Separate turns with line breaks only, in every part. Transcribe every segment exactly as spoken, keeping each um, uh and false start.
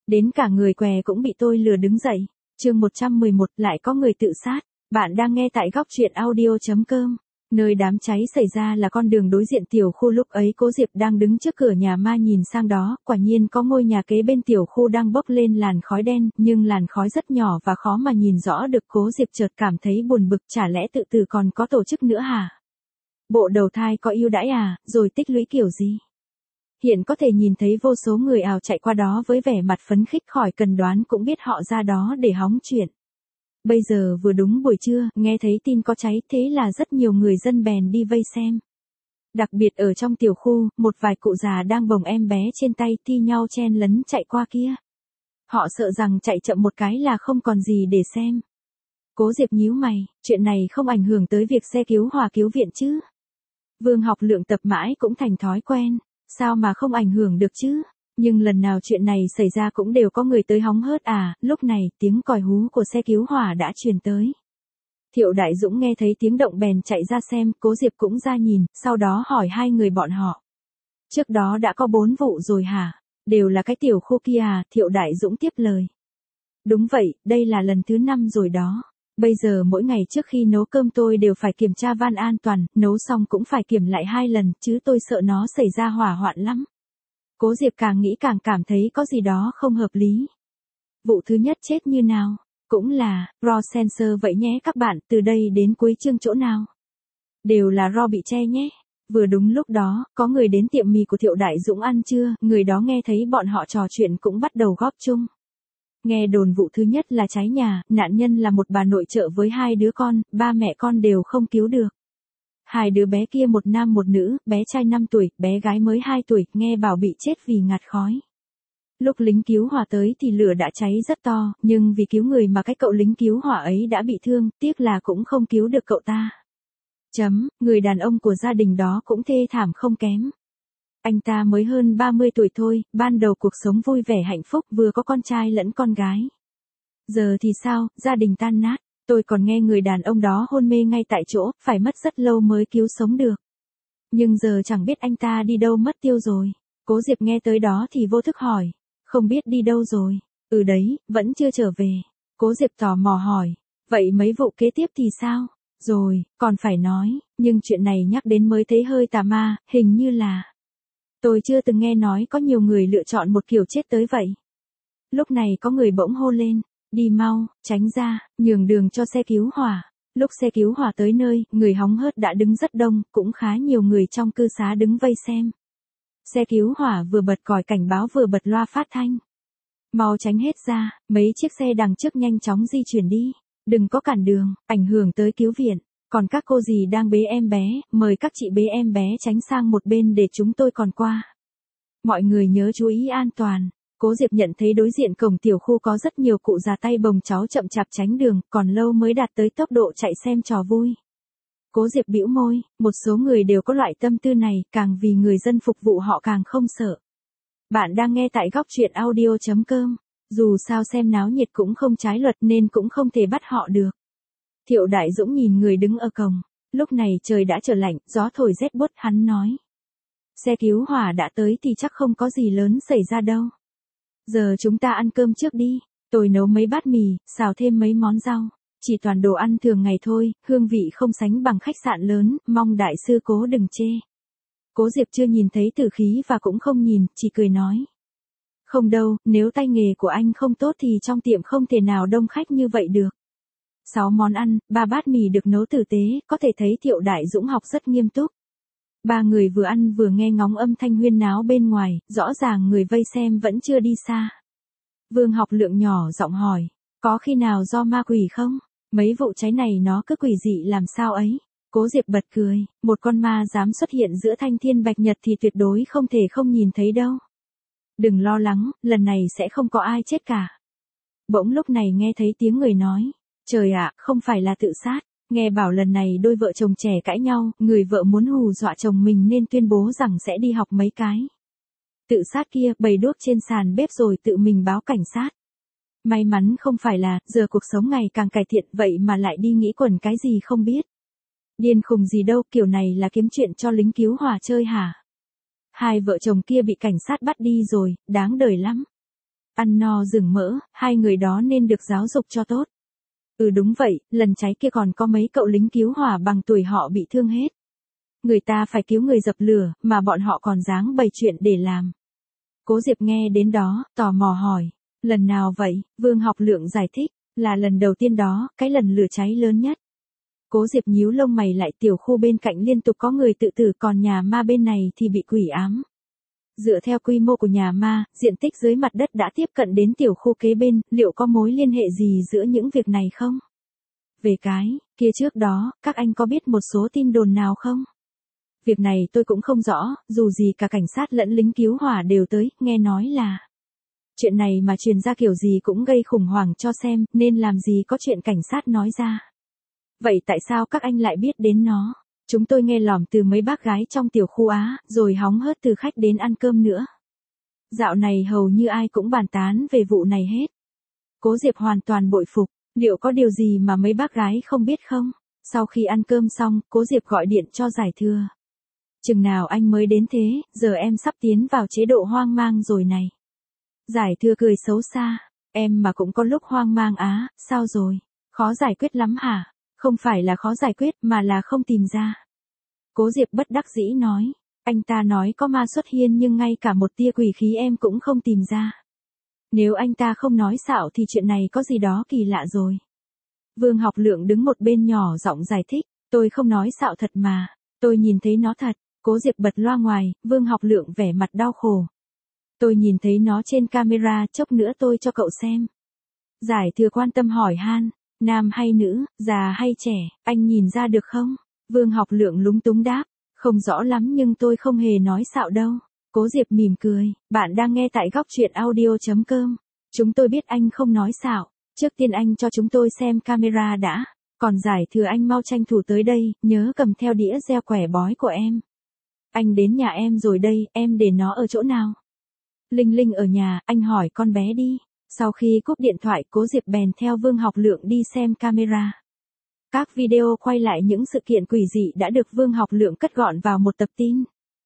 Đến cả người què cũng bị tôi lừa đứng dậy. Chương một trăm mười một, lại có người tự sát. Bạn đang nghe tại góc truyện audio chấm com. Nơi đám cháy xảy ra là con đường đối diện tiểu khu, lúc ấy Cố Diệp đang đứng trước cửa nhà ma nhìn sang đó, quả nhiên có ngôi nhà kế bên tiểu khu đang bốc lên làn khói đen, nhưng làn khói rất nhỏ và khó mà nhìn rõ được. Cố Diệp chợt cảm thấy buồn bực, chả lẽ tự tử còn có tổ chức nữa hả? Bộ đầu thai có ưu đãi à, rồi tích lũy kiểu gì? Hiện có thể nhìn thấy vô số người ào chạy qua đó với vẻ mặt phấn khích, khỏi cần đoán cũng biết họ ra đó để hóng chuyện. Bây giờ vừa đúng buổi trưa, nghe thấy tin có cháy, thế là rất nhiều người dân bèn đi vây xem. Đặc biệt ở trong tiểu khu, một vài cụ già đang bồng em bé trên tay thi nhau chen lấn chạy qua kia. Họ sợ rằng chạy chậm một cái là không còn gì để xem. Cố Diệp nhíu mày, chuyện này không ảnh hưởng tới việc xe cứu hỏa cứu viện chứ? Vương Học Lượng tập mãi cũng thành thói quen, sao mà không ảnh hưởng được chứ? Nhưng lần nào chuyện này xảy ra cũng đều có người tới hóng hớt à. Lúc này tiếng còi hú của xe cứu hỏa đã truyền tới. Thiệu Đại Dũng nghe thấy tiếng động bèn chạy ra xem, Cố Diệp cũng ra nhìn, sau đó hỏi hai người bọn họ. Trước đó đã có bốn vụ rồi hả? Đều là cái tiểu khu kia à? Thiệu Đại Dũng tiếp lời. Đúng vậy, đây là lần thứ năm rồi đó. Bây giờ mỗi ngày trước khi nấu cơm tôi đều phải kiểm tra van an toàn, nấu xong cũng phải kiểm lại hai lần, chứ tôi sợ nó xảy ra hỏa hoạn lắm. Cố Diệp càng nghĩ càng cảm thấy có gì đó không hợp lý. Vụ thứ nhất chết như nào? Cũng là, raw sensor vậy nhé các bạn, từ đây đến cuối chương chỗ nào? Đều là raw bị che nhé. Vừa đúng lúc đó, có người đến tiệm mì của Thiệu Đại Dũng ăn trưa, người đó nghe thấy bọn họ trò chuyện cũng bắt đầu góp chung. Nghe đồn vụ thứ nhất là cháy nhà, nạn nhân là một bà nội trợ với hai đứa con, ba mẹ con đều không cứu được. Hai đứa bé kia một nam một nữ, bé trai năm tuổi, bé gái mới hai tuổi, nghe bảo bị chết vì ngạt khói. Lúc lính cứu hỏa tới thì lửa đã cháy rất to, nhưng vì cứu người mà cái cậu lính cứu hỏa ấy đã bị thương, tiếc là cũng không cứu được cậu ta. Chấm, người đàn ông của gia đình đó cũng thê thảm không kém. Anh ta mới hơn ba mươi tuổi thôi, ban đầu cuộc sống vui vẻ hạnh phúc, vừa có con trai lẫn con gái. Giờ thì sao, gia đình tan nát. Tôi còn nghe người đàn ông đó hôn mê ngay tại chỗ, phải mất rất lâu mới cứu sống được. Nhưng giờ chẳng biết anh ta đi đâu mất tiêu rồi. Cố Diệp nghe tới đó thì vô thức hỏi. Không biết đi đâu rồi. Ừ đấy, vẫn chưa trở về. Cố Diệp tò mò hỏi. Vậy mấy vụ kế tiếp thì sao? Rồi, còn phải nói, nhưng chuyện này nhắc đến mới thấy hơi tà ma, hình như là... Tôi chưa từng nghe nói có nhiều người lựa chọn một kiểu chết tới vậy. Lúc này có người bỗng hô lên. Đi mau, tránh ra, nhường đường cho xe cứu hỏa. Lúc xe cứu hỏa tới nơi, người hóng hớt đã đứng rất đông, cũng khá nhiều người trong cư xá đứng vây xem. Xe cứu hỏa vừa bật còi cảnh báo vừa bật loa phát thanh. Mau tránh hết ra, mấy chiếc xe đằng trước nhanh chóng di chuyển đi. Đừng có cản đường, ảnh hưởng tới cứu viện. Còn các cô dì đang bế em bé, mời các chị bế em bé tránh sang một bên để chúng tôi còn qua. Mọi người nhớ chú ý an toàn. Cố Diệp nhận thấy đối diện cổng tiểu khu có rất nhiều cụ già tay bồng cháu chậm chạp tránh đường, còn lâu mới đạt tới tốc độ chạy xem trò vui. Cố Diệp bĩu môi, một số người đều có loại tâm tư này, càng vì người dân phục vụ họ càng không sợ. Bạn đang nghe tại góc truyện audio chấm com. Dù sao xem náo nhiệt cũng không trái luật nên cũng không thể bắt họ được. Thiệu Đại Dũng nhìn người đứng ở cổng. Lúc này trời đã trở lạnh, gió thổi rét buốt, hắn nói. Xe cứu hỏa đã tới thì chắc không có gì lớn xảy ra đâu. Giờ chúng ta ăn cơm trước đi. Tôi nấu mấy bát mì, xào thêm mấy món rau. Chỉ toàn đồ ăn thường ngày thôi, hương vị không sánh bằng khách sạn lớn, mong đại sư Cố đừng chê. Cố Diệp chưa nhìn thấy tử khí và cũng không nhìn, chỉ cười nói. Không đâu, nếu tay nghề của anh không tốt thì trong tiệm không thể nào đông khách như vậy được. Sáu món ăn, ba bát mì được nấu tử tế, có thể thấy Thiệu Đại Dũng học rất nghiêm túc. Ba người vừa ăn vừa nghe ngóng âm thanh huyên náo bên ngoài, rõ ràng người vây xem vẫn chưa đi xa. Vương Học Lượng nhỏ giọng hỏi, có khi nào do ma quỷ không? Mấy vụ cháy này nó cứ quỷ dị làm sao ấy? Cố Diệp bật cười, một con ma dám xuất hiện giữa thanh thiên bạch nhật thì tuyệt đối không thể không nhìn thấy đâu. Đừng lo lắng, lần này sẽ không có ai chết cả. Bỗng lúc này nghe thấy tiếng người nói, trời ạ, không phải là tự sát. Nghe bảo lần này đôi vợ chồng trẻ cãi nhau, người vợ muốn hù dọa chồng mình nên tuyên bố rằng sẽ đi học mấy cái. Tự sát kia, bày đuốc trên sàn bếp rồi tự mình báo cảnh sát. May mắn không phải là, giờ cuộc sống ngày càng cải thiện vậy mà lại đi nghĩ quẩn cái gì không biết. Điên khùng gì đâu, kiểu này là kiếm chuyện cho lính cứu hỏa chơi hả? Hai vợ chồng kia bị cảnh sát bắt đi rồi, đáng đời lắm. Ăn no rừng mỡ, hai người đó nên được giáo dục cho tốt. Ừ đúng vậy, lần cháy kia còn có mấy cậu lính cứu hỏa bằng tuổi họ bị thương hết. Người ta phải cứu người dập lửa, mà bọn họ còn dáng bày chuyện để làm. Cố Diệp nghe đến đó, tò mò hỏi. Lần nào vậy? Vương Học Lượng giải thích. Là lần đầu tiên đó, cái lần lửa cháy lớn nhất. Cố Diệp nhíu lông mày lại, tiểu khu bên cạnh liên tục có người tự tử, còn nhà ma bên này thì bị quỷ ám. Dựa theo quy mô của nhà ma, diện tích dưới mặt đất đã tiếp cận đến tiểu khu kế bên, liệu có mối liên hệ gì giữa những việc này không? Về cái kia trước đó, các anh có biết một số tin đồn nào không? Việc này tôi cũng không rõ, dù gì cả cảnh sát lẫn lính cứu hỏa đều tới, nghe nói là chuyện này mà truyền ra kiểu gì cũng gây khủng hoảng cho xem, nên làm gì có chuyện cảnh sát nói ra. Vậy tại sao các anh lại biết đến nó? Chúng tôi nghe lỏm từ mấy bác gái trong tiểu khu Á, rồi hóng hớt từ khách đến ăn cơm nữa. Dạo này hầu như ai cũng bàn tán về vụ này hết. Cố Diệp hoàn toàn bội phục, liệu có điều gì mà mấy bác gái không biết không? Sau khi ăn cơm xong, Cố Diệp gọi điện cho Giải Thừa. Chừng nào anh mới đến thế, giờ em sắp tiến vào chế độ hoang mang rồi này. Giải Thừa cười xấu xa, em mà cũng có lúc hoang mang á, sao rồi? Khó giải quyết lắm hả? Không phải là khó giải quyết mà là không tìm ra. Cố Diệp bất đắc dĩ nói, anh ta nói có ma xuất hiện nhưng ngay cả một tia quỷ khí em cũng không tìm ra. Nếu anh ta không nói xạo thì chuyện này có gì đó kỳ lạ rồi. Vương Học Lượng đứng một bên nhỏ giọng giải thích, tôi không nói xạo thật mà, tôi nhìn thấy nó thật. Cố Diệp bật loa ngoài, Vương Học Lượng vẻ mặt đau khổ. Tôi nhìn thấy nó trên camera, chốc nữa tôi cho cậu xem. Giải Thừa quan tâm hỏi han, nam hay nữ, già hay trẻ, anh nhìn ra được không? Vương Học Lượng lúng túng đáp, không rõ lắm nhưng tôi không hề nói xạo đâu. Cố Diệp mỉm cười, bạn đang nghe tại góc truyện audio chấm com. Chúng tôi biết anh không nói xạo, trước tiên anh cho chúng tôi xem camera đã. Còn Giải Thừa anh mau tranh thủ tới đây, nhớ cầm theo đĩa gieo quẻ bói của em. Anh đến nhà em rồi đây, em để nó ở chỗ nào? Linh Linh ở nhà, anh hỏi con bé đi. Sau khi cúp điện thoại, Cố Diệp bèn theo Vương Học Lượng đi xem camera. Các video quay lại những sự kiện quỷ dị đã được Vương Học Lượng cất gọn vào một tập tin.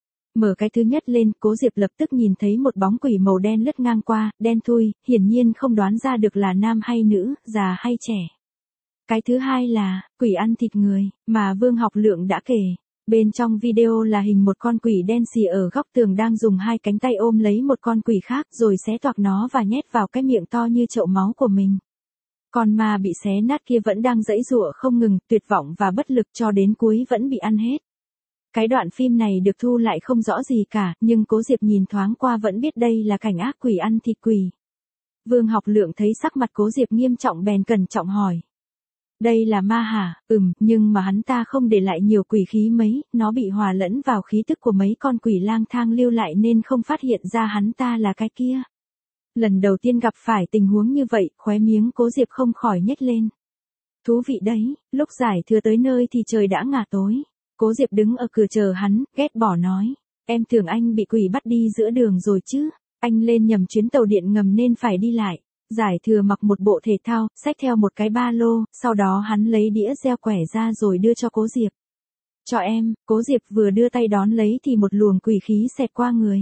Mở cái thứ nhất lên, Cố Diệp lập tức nhìn thấy một bóng quỷ màu đen lướt ngang qua, đen thui, hiển nhiên không đoán ra được là nam hay nữ, già hay trẻ. Cái thứ hai là, quỷ ăn thịt người, mà Vương Học Lượng đã kể. Bên trong video là hình một con quỷ đen xì ở góc tường đang dùng hai cánh tay ôm lấy một con quỷ khác rồi xé toạc nó và nhét vào cái miệng to như chậu máu của mình. Con ma bị xé nát kia vẫn đang giãy giụa không ngừng, tuyệt vọng và bất lực cho đến cuối vẫn bị ăn hết. Cái đoạn phim này được thu lại không rõ gì cả, nhưng Cố Diệp nhìn thoáng qua vẫn biết đây là cảnh ác quỷ ăn thịt quỷ. Vương Học Lượng thấy sắc mặt Cố Diệp nghiêm trọng bèn cẩn trọng hỏi. Đây là ma hả? Ừm, nhưng mà hắn ta không để lại nhiều quỷ khí mấy, nó bị hòa lẫn vào khí tức của mấy con quỷ lang thang lưu lại nên không phát hiện ra hắn ta là cái kia. Lần đầu tiên gặp phải tình huống như vậy, khóe miếng Cố Diệp không khỏi nhếch lên. Thú vị đấy, lúc Giải Thừa tới nơi thì trời đã ngả tối. Cố Diệp đứng ở cửa chờ hắn, ghét bỏ nói. Em tưởng anh bị quỷ bắt đi giữa đường rồi chứ, anh lên nhầm chuyến tàu điện ngầm nên phải đi lại. Giải Thừa mặc một bộ thể thao, xách theo một cái ba lô, sau đó hắn lấy đĩa gieo quẻ ra rồi đưa cho Cố Diệp. Cho em, Cố Diệp vừa đưa tay đón lấy thì một luồng quỷ khí xẹt qua người.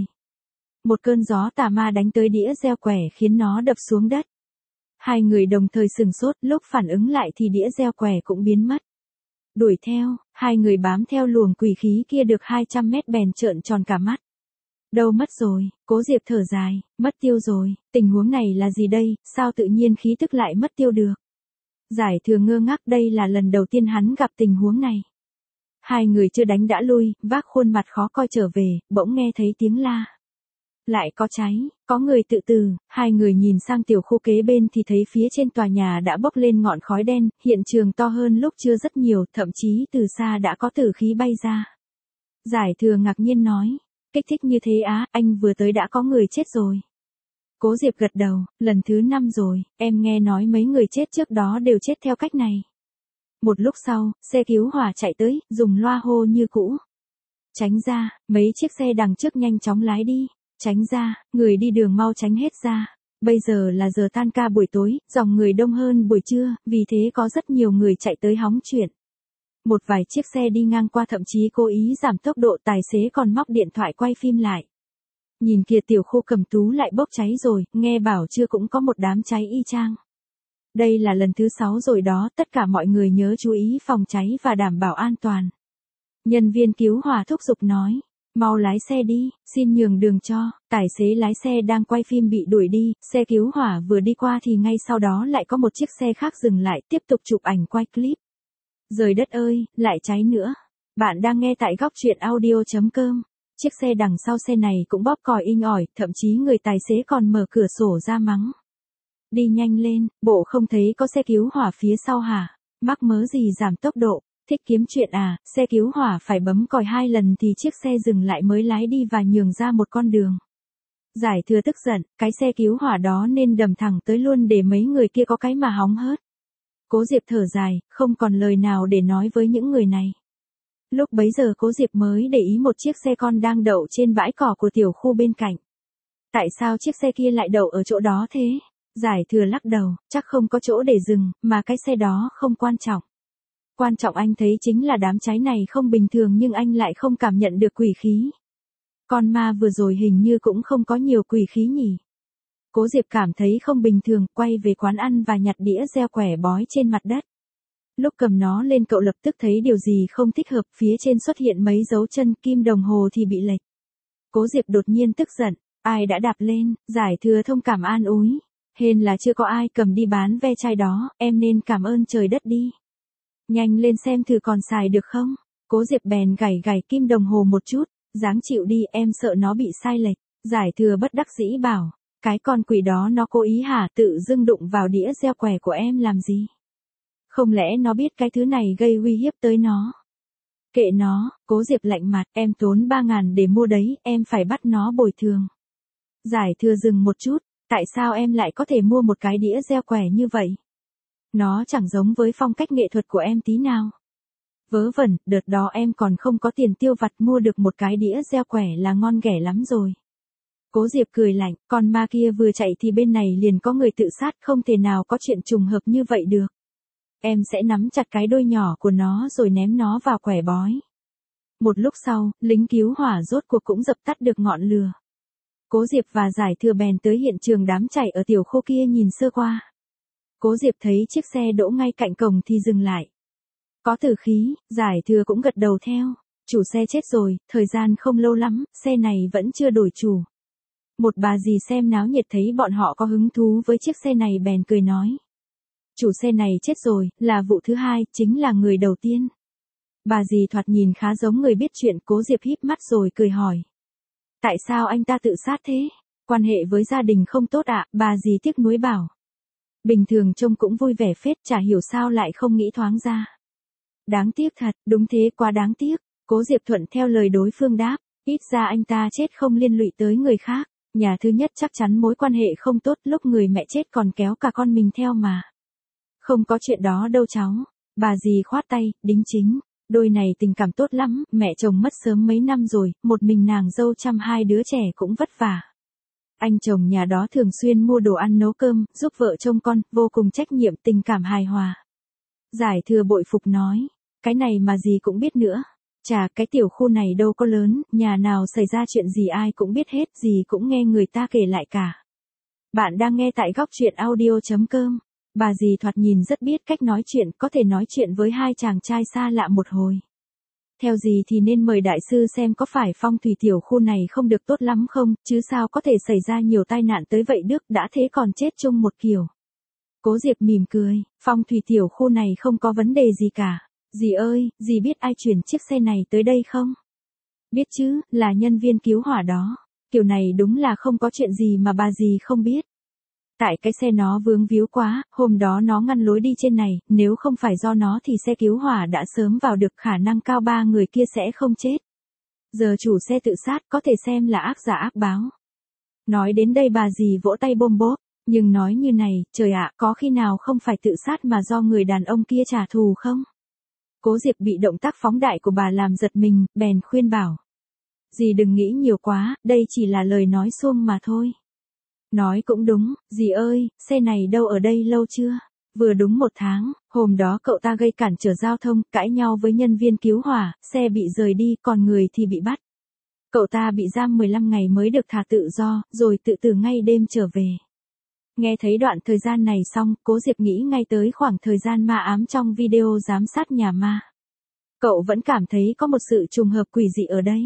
Một cơn gió tà ma đánh tới đĩa gieo quẻ khiến nó đập xuống đất. Hai người đồng thời sừng sốt, lúc phản ứng lại thì đĩa gieo quẻ cũng biến mất. Đuổi theo, hai người bám theo luồng quỷ khí kia được hai trăm mét bèn trợn tròn cả mắt. Đâu mất rồi, Cố Diệp thở dài, mất tiêu rồi, tình huống này là gì đây, sao tự nhiên khí tức lại mất tiêu được. Giải Thừa ngơ ngác, đây là lần đầu tiên hắn gặp tình huống này. Hai người chưa đánh đã lui, vác khuôn mặt khó coi trở về, bỗng nghe thấy tiếng la. Lại có cháy, có người tự tử, hai người nhìn sang tiểu khu kế bên thì thấy phía trên tòa nhà đã bốc lên ngọn khói đen, hiện trường to hơn lúc chưa rất nhiều, thậm chí từ xa đã có tử khí bay ra. Giải Thừa ngạc nhiên nói. Kích thích như thế á, anh vừa tới đã có người chết rồi. Cố Diệp gật đầu, lần thứ năm rồi, em nghe nói mấy người chết trước đó đều chết theo cách này. Một lúc sau, xe cứu hỏa chạy tới, dùng loa hô như cũ. Tránh ra, mấy chiếc xe đằng trước nhanh chóng lái đi. Tránh ra, người đi đường mau tránh hết ra. Bây giờ là giờ tan ca buổi tối, dòng người đông hơn buổi trưa, vì thế có rất nhiều người chạy tới hóng chuyện. Một vài chiếc xe đi ngang qua thậm chí cố ý giảm tốc độ, tài xế còn móc điện thoại quay phim lại. Nhìn kìa tiểu khu Cẩm Tú lại bốc cháy rồi, nghe bảo chưa cũng có một đám cháy y chang. Đây là lần thứ sáu rồi đó, tất cả mọi người nhớ chú ý phòng cháy và đảm bảo an toàn. Nhân viên cứu hỏa thúc giục nói, mau lái xe đi, xin nhường đường cho, tài xế lái xe đang quay phim bị đuổi đi, xe cứu hỏa vừa đi qua thì ngay sau đó lại có một chiếc xe khác dừng lại tiếp tục chụp ảnh quay clip. Trời đất ơi, lại cháy nữa. Bạn đang nghe tại góc truyện audio.com. Chiếc xe đằng sau xe này cũng bóp còi inh ỏi, thậm chí người tài xế còn mở cửa sổ ra mắng. Đi nhanh lên, bộ không thấy có xe cứu hỏa phía sau hả? Mắc mớ gì giảm tốc độ, thích kiếm chuyện à, xe cứu hỏa phải bấm còi hai lần thì chiếc xe dừng lại mới lái đi và nhường ra một con đường. Giải Thừa tức giận, cái xe cứu hỏa đó nên đầm thẳng tới luôn để mấy người kia có cái mà hóng hớt. Cố Diệp thở dài, không còn lời nào để nói với những người này. Lúc bấy giờ Cố Diệp mới để ý một chiếc xe con đang đậu trên bãi cỏ của tiểu khu bên cạnh. Tại sao chiếc xe kia lại đậu ở chỗ đó thế? Giải Thừa lắc đầu, chắc không có chỗ để dừng, mà cái xe đó không quan trọng. Quan trọng anh thấy chính là đám cháy này không bình thường nhưng anh lại không cảm nhận được quỷ khí. Con ma vừa rồi hình như cũng không có nhiều quỷ khí nhỉ. Cố Diệp cảm thấy không bình thường, quay về quán ăn và nhặt đĩa gieo quẻ bói trên mặt đất. Lúc cầm nó lên cậu lập tức thấy điều gì không thích hợp, phía trên xuất hiện mấy dấu chân, kim đồng hồ thì bị lệch. Cố Diệp đột nhiên tức giận, ai đã đạp lên? Giải Thừa thông cảm an ủi. Hên là chưa có ai cầm đi bán ve chai đó, em nên cảm ơn trời đất đi. Nhanh lên xem thử còn xài được không? Cố Diệp bèn gảy gảy kim đồng hồ một chút, dáng chịu đi, em sợ nó bị sai lệch. Giải Thừa bất đắc dĩ bảo, cái con quỷ đó nó cố ý hả, tự dưng đụng vào đĩa gieo quẻ của em làm gì? Không lẽ nó biết cái thứ này gây uy hiếp tới nó? Kệ nó, Cố Diệp lạnh mặt, em tốn ba ngàn để mua đấy, em phải bắt nó bồi thường. Giải Thừa dừng một chút, tại sao em lại có thể mua một cái đĩa gieo quẻ như vậy? Nó chẳng giống với phong cách nghệ thuật của em tí nào. Vớ vẩn, đợt đó em còn không có tiền tiêu vặt, mua được một cái đĩa gieo quẻ là ngon ghẻ lắm rồi. Cố Diệp cười lạnh, con ma kia vừa chạy thì bên này liền có người tự sát, không thể nào có chuyện trùng hợp như vậy được. Em sẽ nắm chặt cái đuôi nhỏ của nó rồi ném nó vào quẻ bói. Một lúc sau, lính cứu hỏa rốt cuộc cũng dập tắt được ngọn lửa. Cố Diệp và Giải Thừa bèn tới hiện trường đám cháy ở tiểu khu kia nhìn sơ qua. Cố Diệp thấy chiếc xe đỗ ngay cạnh cổng thì dừng lại. Có tử khí, Giải Thừa cũng gật đầu theo. Chủ xe chết rồi, thời gian không lâu lắm, xe này vẫn chưa đổi chủ. Một bà dì xem náo nhiệt thấy bọn họ có hứng thú với chiếc xe này bèn cười nói. Chủ xe này chết rồi, là vụ thứ hai, chính là người đầu tiên. Bà dì thoạt nhìn khá giống người biết chuyện, Cố Diệp híp mắt rồi cười hỏi. Tại sao anh ta tự sát thế? Quan hệ với gia đình không tốt ạ, à? Bà dì tiếc nuối bảo. Bình thường trông cũng vui vẻ phết, chả hiểu sao lại không nghĩ thoáng ra. Đáng tiếc thật, đúng thế, quá đáng tiếc. Cố Diệp thuận theo lời đối phương đáp, ít ra anh ta chết không liên lụy tới người khác. Nhà thứ nhất chắc chắn mối quan hệ không tốt, lúc người mẹ chết còn kéo cả con mình theo mà. Không có chuyện đó đâu cháu. Bà dì khoát tay, đính chính. Đôi này tình cảm tốt lắm, mẹ chồng mất sớm mấy năm rồi, một mình nàng dâu chăm hai đứa trẻ cũng vất vả. Anh chồng nhà đó thường xuyên mua đồ ăn nấu cơm, giúp vợ trông con, vô cùng trách nhiệm, tình cảm hài hòa. Giải Thừa bội phục nói, cái này mà dì cũng biết nữa. Chà, cái tiểu khu này đâu có lớn, nhà nào xảy ra chuyện gì ai cũng biết hết, dì cũng nghe người ta kể lại cả. Bạn đang nghe tại góc truyện audio.com. Bà dì thoạt nhìn rất biết cách nói chuyện, có thể nói chuyện với hai chàng trai xa lạ một hồi. Theo dì thì nên mời đại sư xem có phải phong thủy tiểu khu này không được tốt lắm không, chứ sao có thể xảy ra nhiều tai nạn tới vậy được, đã thế còn chết chung một kiểu. Cố Diệp mỉm cười, phong thủy tiểu khu này không có vấn đề gì cả. Dì ơi, dì biết ai chuyển chiếc xe này tới đây không? Biết chứ, là nhân viên cứu hỏa đó. Kiểu này đúng là không có chuyện gì mà bà dì không biết. Tại cái xe nó vướng víu quá, hôm đó nó ngăn lối đi trên này, nếu không phải do nó thì xe cứu hỏa đã sớm vào được, khả năng cao ba người kia sẽ không chết. Giờ chủ xe tự sát có thể xem là ác giả ác báo. Nói đến đây bà dì vỗ tay bôm bốp, nhưng nói như này, trời ạ, có khi nào không phải tự sát mà do người đàn ông kia trả thù không? Cố Diệp bị động tác phóng đại của bà làm giật mình, bèn khuyên bảo. Dì đừng nghĩ nhiều quá, đây chỉ là lời nói suông mà thôi. Nói cũng đúng, dì ơi, xe này đâu ở đây lâu chưa? Vừa đúng một tháng, hôm đó cậu ta gây cản trở giao thông, cãi nhau với nhân viên cứu hỏa, xe bị rời đi, còn người thì bị bắt. Cậu ta bị giam mười lăm ngày mới được thả tự do, rồi tự tử ngay đêm trở về. Nghe thấy đoạn thời gian này xong, Cố Diệp nghĩ ngay tới khoảng thời gian ma ám trong video giám sát nhà ma. Cậu vẫn cảm thấy có một sự trùng hợp quỷ dị ở đây.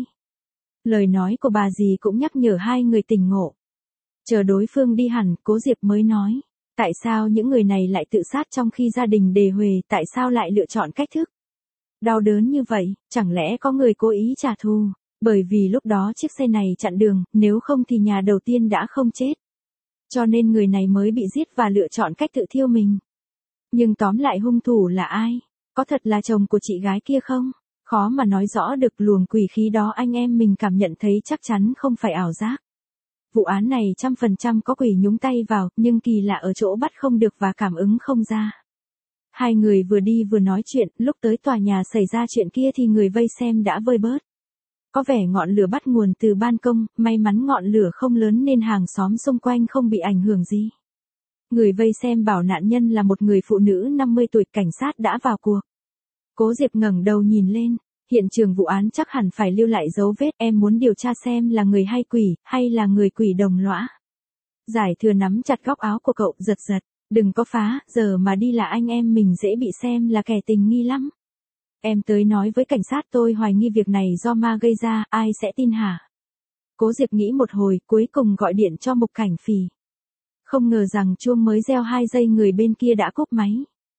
Lời nói của bà dì cũng nhắc nhở hai người tỉnh ngộ. Chờ đối phương đi hẳn, Cố Diệp mới nói. Tại sao những người này lại tự sát trong khi gia đình đề huề, tại sao lại lựa chọn cách thức đau đớn như vậy, chẳng lẽ có người cố ý trả thù, bởi vì lúc đó chiếc xe này chặn đường, nếu không thì nhà đầu tiên đã không chết. Cho nên người này mới bị giết và lựa chọn cách tự thiêu mình. Nhưng tóm lại hung thủ là ai? Có thật là chồng của chị gái kia không? Khó mà nói rõ được, luồng quỷ khí đó anh em mình cảm nhận thấy chắc chắn không phải ảo giác. Vụ án này trăm phần trăm có quỷ nhúng tay vào, nhưng kỳ lạ ở chỗ bắt không được và cảm ứng không ra. Hai người vừa đi vừa nói chuyện, lúc tới tòa nhà xảy ra chuyện kia thì người vây xem đã vơi bớt. Có vẻ ngọn lửa bắt nguồn từ ban công, may mắn ngọn lửa không lớn nên hàng xóm xung quanh không bị ảnh hưởng gì. Người vây xem bảo nạn nhân là một người phụ nữ năm mươi tuổi, cảnh sát đã vào cuộc. Cố Diệp ngẩng đầu nhìn lên, hiện trường vụ án chắc hẳn phải lưu lại dấu vết, em muốn điều tra xem là người hay quỷ, hay là người quỷ đồng lõa. Giải Thừa nắm chặt góc áo của cậu, giật giật, đừng có phá, giờ mà đi là anh em mình dễ bị xem là kẻ tình nghi lắm. Em tới nói với cảnh sát tôi hoài nghi việc này do ma gây ra, ai sẽ tin hả? Cố Diệp nghĩ một hồi, cuối cùng gọi điện cho Mục Cảnh Phì. Không ngờ rằng chuông mới reo hai giây người bên kia đã cúp máy.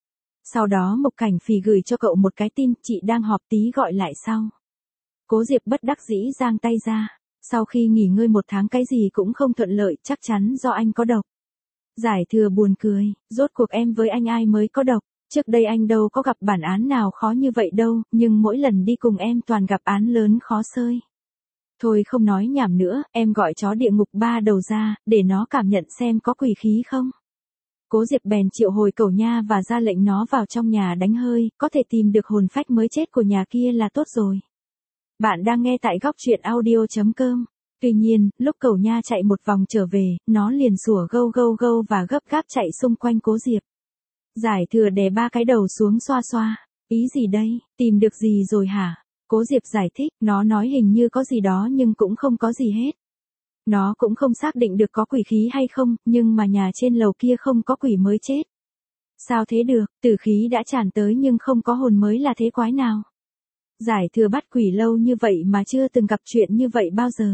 Sau đó Mục Cảnh Phì gửi cho cậu một cái tin, chị đang họp tí gọi lại sau. Cố Diệp bất đắc dĩ giang tay ra. Sau khi nghỉ ngơi một tháng cái gì cũng không thuận lợi, chắc chắn do anh có độc. Giải Thừa buồn cười, rốt cuộc em với anh ai mới có độc, trước đây anh đâu có gặp bản án nào khó như vậy đâu, nhưng mỗi lần đi cùng em toàn gặp án lớn khó xơi. Thôi không nói nhảm nữa, em gọi chó địa ngục ba đầu ra, để nó cảm nhận xem có quỷ khí không. Cố Diệp bèn triệu hồi cẩu nha và ra lệnh nó vào trong nhà đánh hơi, có thể tìm được hồn phách mới chết của nhà kia là tốt rồi. Bạn đang nghe tại góc truyện audio chấm com. Tuy nhiên, lúc cẩu nha chạy một vòng trở về, nó liền sủa gâu gâu gâu và gấp gáp chạy xung quanh Cố Diệp. Giải Thừa đè ba cái đầu xuống xoa xoa. Ý gì đây, tìm được gì rồi hả? Cố Diệp giải thích, nó nói hình như có gì đó nhưng cũng không có gì hết. Nó cũng không xác định được có quỷ khí hay không, nhưng mà nhà trên lầu kia không có quỷ mới chết. Sao thế được, tử khí đã tràn tới nhưng không có hồn mới là thế quái nào? Giải Thừa bắt quỷ lâu như vậy mà chưa từng gặp chuyện như vậy bao giờ.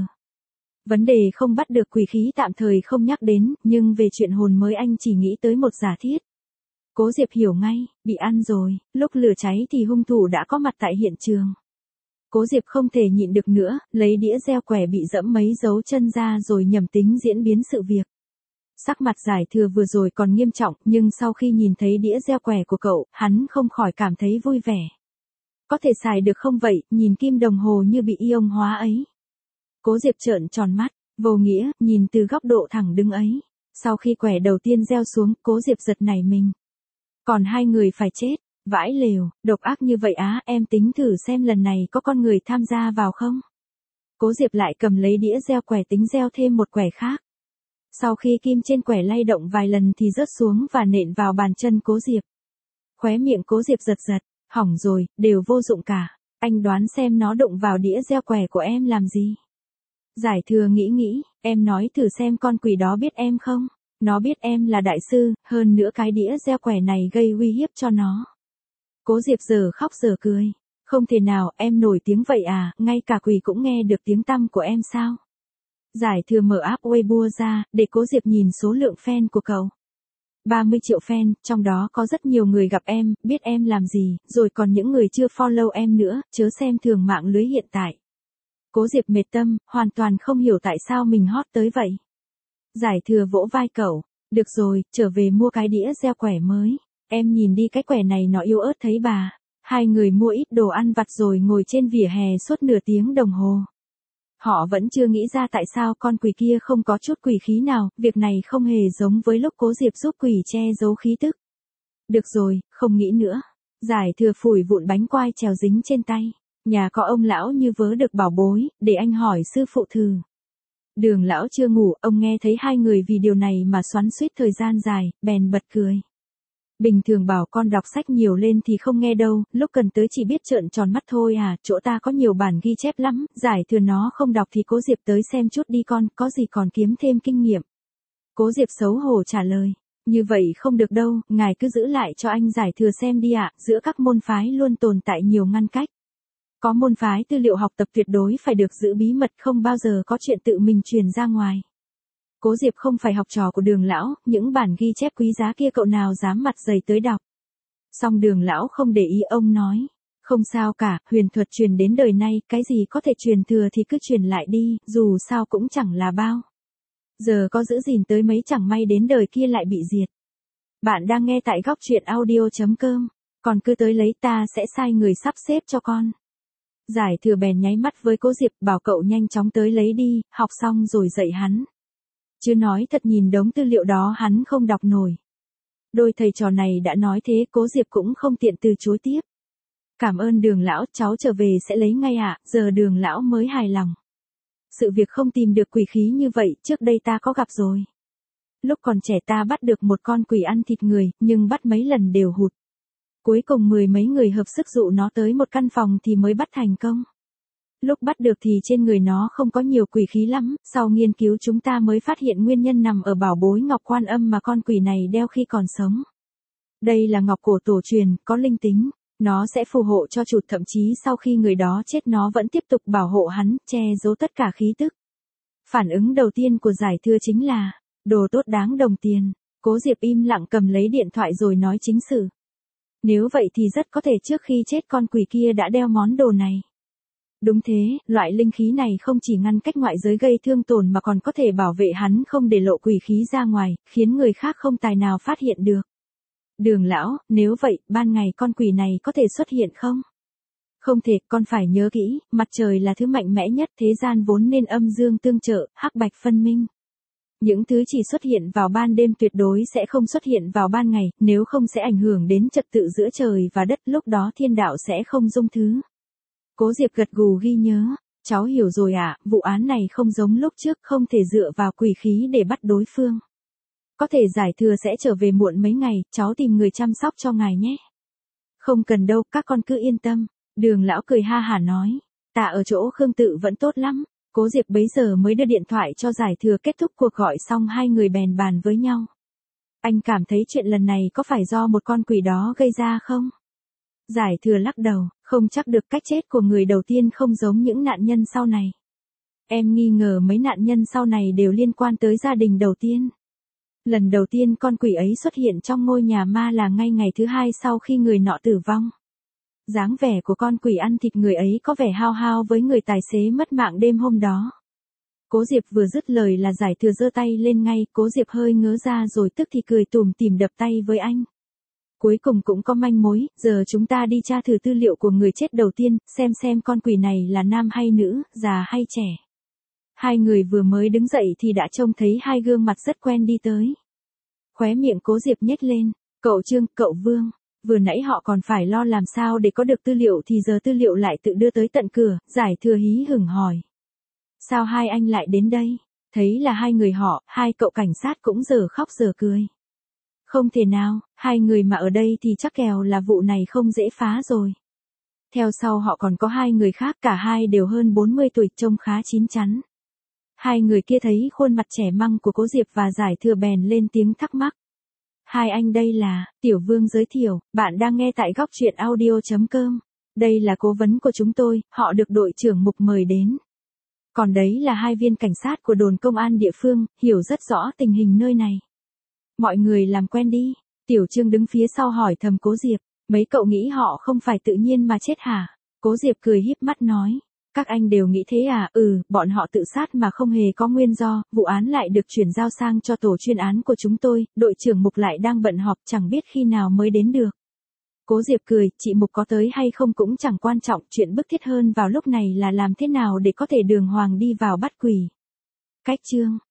Vấn đề không bắt được quỷ khí tạm thời không nhắc đến, nhưng về chuyện hồn mới anh chỉ nghĩ tới một giả thiết. Cố Diệp hiểu ngay, bị ăn rồi, lúc lửa cháy thì hung thủ đã có mặt tại hiện trường. Cố Diệp không thể nhịn được nữa, lấy đĩa gieo quẻ bị dẫm mấy dấu chân ra rồi nhầm tính diễn biến sự việc. Sắc mặt Giải Thừa vừa rồi còn nghiêm trọng, nhưng sau khi nhìn thấy đĩa gieo quẻ của cậu, hắn không khỏi cảm thấy vui vẻ. Có thể xài được không vậy, nhìn kim đồng hồ như bị ion hóa ấy. Cố Diệp trợn tròn mắt, vô nghĩa, nhìn từ góc độ thẳng đứng ấy. Sau khi quẻ đầu tiên gieo xuống, Cố Diệp giật nảy mình. Còn hai người phải chết, vãi lều, độc ác như vậy á, em tính thử xem lần này có con người tham gia vào không? Cố Diệp lại cầm lấy đĩa gieo quẻ tính gieo thêm một quẻ khác. Sau khi kim trên quẻ lay động vài lần thì rớt xuống và nện vào bàn chân Cố Diệp. Khóe miệng Cố Diệp giật giật, hỏng rồi, đều vô dụng cả. Anh đoán xem nó đụng vào đĩa gieo quẻ của em làm gì? Giải Thừa nghĩ nghĩ, em nói thử xem con quỷ đó biết em không? Nó biết em là đại sư, hơn nữa cái đĩa gieo quẻ này gây uy hiếp cho nó. Cố Diệp giờ khóc giờ cười. Không thể nào, em nổi tiếng vậy à, ngay cả quỷ cũng nghe được tiếng tăm của em sao? Giải Thừa mở app Weibo ra, để Cố Diệp nhìn số lượng fan của cậu. ba mươi triệu fan, trong đó có rất nhiều người gặp em, biết em làm gì, rồi còn những người chưa follow em nữa, chớ xem thường mạng lưới hiện tại. Cố Diệp mệt tâm, hoàn toàn không hiểu tại sao mình hot tới vậy. Giải Thừa vỗ vai cậu, được rồi, trở về mua cái đĩa gieo quẻ mới. Em nhìn đi cái quẻ này nó yếu ớt thấy bà. Hai người mua ít đồ ăn vặt rồi ngồi trên vỉa hè suốt nửa tiếng đồng hồ. Họ vẫn chưa nghĩ ra tại sao con quỷ kia không có chút quỷ khí nào, việc này không hề giống với lúc Cố Diệp giúp quỷ che giấu khí tức. Được rồi, không nghĩ nữa. Giải Thừa phủi vụn bánh quai trèo dính trên tay. Nhà có ông lão như vớ được bảo bối, để anh hỏi sư phụ thử. Đường lão chưa ngủ, ông nghe thấy hai người vì điều này mà xoắn xuýt thời gian dài, bèn bật cười. Bình thường bảo con đọc sách nhiều lên thì không nghe đâu, lúc cần tới chỉ biết trợn tròn mắt thôi à, chỗ ta có nhiều bản ghi chép lắm, Giải Thừa nó không đọc thì Cố Diệp tới xem chút đi con, có gì còn kiếm thêm kinh nghiệm. Cố Diệp xấu hổ trả lời, như vậy không được đâu, ngài cứ giữ lại cho anh Giải Thừa xem đi ạ, giữa các môn phái luôn tồn tại nhiều ngăn cách. Có môn phái tư liệu học tập tuyệt đối phải được giữ bí mật, không bao giờ có chuyện tự mình truyền ra ngoài. Cố Diệp không phải học trò của Đường lão, những bản ghi chép quý giá kia cậu nào dám mặt dày tới đọc. Song Đường lão không để ý, ông nói, không sao cả, huyền thuật truyền đến đời nay, cái gì có thể truyền thừa thì cứ truyền lại đi, dù sao cũng chẳng là bao. Giờ có giữ gìn tới mấy chẳng may đến đời kia lại bị diệt. Bạn đang nghe tại góc truyện audio chấm com, còn cứ tới lấy ta sẽ sai người sắp xếp cho con. Giải Thừa bèn nháy mắt với Cố Diệp bảo cậu nhanh chóng tới lấy đi, học xong rồi dạy hắn. Chứ nói thật nhìn đống tư liệu đó hắn không đọc nổi. Đôi thầy trò này đã nói thế, Cố Diệp cũng không tiện từ chối tiếp. Cảm ơn Đường lão, cháu trở về sẽ lấy ngay ạ, giờ Đường lão mới hài lòng. Sự việc không tìm được quỷ khí như vậy, trước đây ta có gặp rồi. Lúc còn trẻ ta bắt được một con quỷ ăn thịt người, nhưng bắt mấy lần đều hụt. Cuối cùng mười mấy người hợp sức dụ nó tới một căn phòng thì mới bắt thành công. Lúc bắt được thì trên người nó không có nhiều quỷ khí lắm, sau nghiên cứu chúng ta mới phát hiện nguyên nhân nằm ở bảo bối ngọc Quan Âm mà con quỷ này đeo khi còn sống. Đây là ngọc cổ tổ truyền, có linh tính, nó sẽ phù hộ cho chủ, thậm chí sau khi người đó chết nó vẫn tiếp tục bảo hộ hắn, che giấu tất cả khí tức. Phản ứng đầu tiên của Giải Thừa chính là, đồ tốt đáng đồng tiền. Cố Diệp im lặng cầm lấy điện thoại rồi nói chính sự. Nếu vậy thì rất có thể trước khi chết con quỷ kia đã đeo món đồ này. Đúng thế, loại linh khí này không chỉ ngăn cách ngoại giới gây thương tổn mà còn có thể bảo vệ hắn không để lộ quỷ khí ra ngoài, khiến người khác không tài nào phát hiện được. Đường lão, nếu vậy, ban ngày con quỷ này có thể xuất hiện không? Không thể, con phải nhớ kỹ, mặt trời là thứ mạnh mẽ nhất, thế gian vốn nên âm dương tương trợ, hắc bạch phân minh. Những thứ chỉ xuất hiện vào ban đêm tuyệt đối sẽ không xuất hiện vào ban ngày, nếu không sẽ ảnh hưởng đến trật tự giữa trời và đất, lúc đó thiên đạo sẽ không dung thứ. Cố Diệp gật gù ghi nhớ, cháu hiểu rồi ạ, à, vụ án này không giống lúc trước, không thể dựa vào quỷ khí để bắt đối phương. Có thể Giải Thừa sẽ trở về muộn mấy ngày, cháu tìm người chăm sóc cho ngài nhé. Không cần đâu, các con cứ yên tâm. Đường lão cười ha hả nói, ta ở chỗ Khương Tự vẫn tốt lắm. Cố Diệp bấy giờ mới đưa điện thoại cho Giải Thừa, kết thúc cuộc gọi xong hai người bèn bàn với nhau. Anh cảm thấy chuyện lần này có phải do một con quỷ đó gây ra không? Giải Thừa lắc đầu, không chắc được, cách chết của người đầu tiên không giống những nạn nhân sau này. Em nghi ngờ mấy nạn nhân sau này đều liên quan tới gia đình đầu tiên. Lần đầu tiên con quỷ ấy xuất hiện trong ngôi nhà ma là ngay ngày thứ hai sau khi người nọ tử vong. Dáng vẻ của con quỷ ăn thịt người ấy có vẻ hao hao với người tài xế mất mạng đêm hôm đó. Cố Diệp vừa dứt lời là Giải Thừa giơ tay lên ngay, Cố Diệp hơi ngớ ra rồi tức thì cười tủm tỉm đập tay với anh. Cuối cùng cũng có manh mối, giờ chúng ta đi tra thử tư liệu của người chết đầu tiên, xem xem con quỷ này là nam hay nữ, già hay trẻ. Hai người vừa mới đứng dậy thì đã trông thấy hai gương mặt rất quen đi tới. Khóe miệng Cố Diệp nhếch lên, cậu Trương, cậu Vương. Vừa nãy họ còn phải lo làm sao để có được tư liệu thì giờ tư liệu lại tự đưa tới tận cửa, Giải Thừa hí hửng hỏi. Sao hai anh lại đến đây? Thấy là hai người họ, hai cậu cảnh sát cũng giờ khóc giờ cười. Không thể nào, hai người mà ở đây thì chắc kèo là vụ này không dễ phá rồi. Theo sau họ còn có hai người khác, cả hai đều hơn bốn mươi tuổi, trông khá chín chắn. Hai người kia thấy khuôn mặt trẻ măng của Cố Diệp và Giải Thừa bèn lên tiếng thắc mắc. Hai anh đây là, Tiểu Vương giới thiệu, bạn đang nghe tại góc truyện audio chấm com. Đây là cố vấn của chúng tôi, họ được đội trưởng Mục mời đến. Còn đấy là hai viên cảnh sát của đồn công an địa phương, hiểu rất rõ tình hình nơi này. Mọi người làm quen đi. Tiểu Trương đứng phía sau hỏi thầm Cố Diệp, mấy cậu nghĩ họ không phải tự nhiên mà chết hả? Cố Diệp cười híp mắt nói, các anh đều nghĩ thế à? Ừ, bọn họ tự sát mà không hề có nguyên do, vụ án lại được chuyển giao sang cho tổ chuyên án của chúng tôi, đội trưởng Mục lại đang bận họp, chẳng biết khi nào mới đến được. Cố Diệp cười, chị Mục có tới hay không cũng chẳng quan trọng, chuyện bức thiết hơn vào lúc này là làm thế nào để có thể đường hoàng đi vào bắt quỷ. Cách chương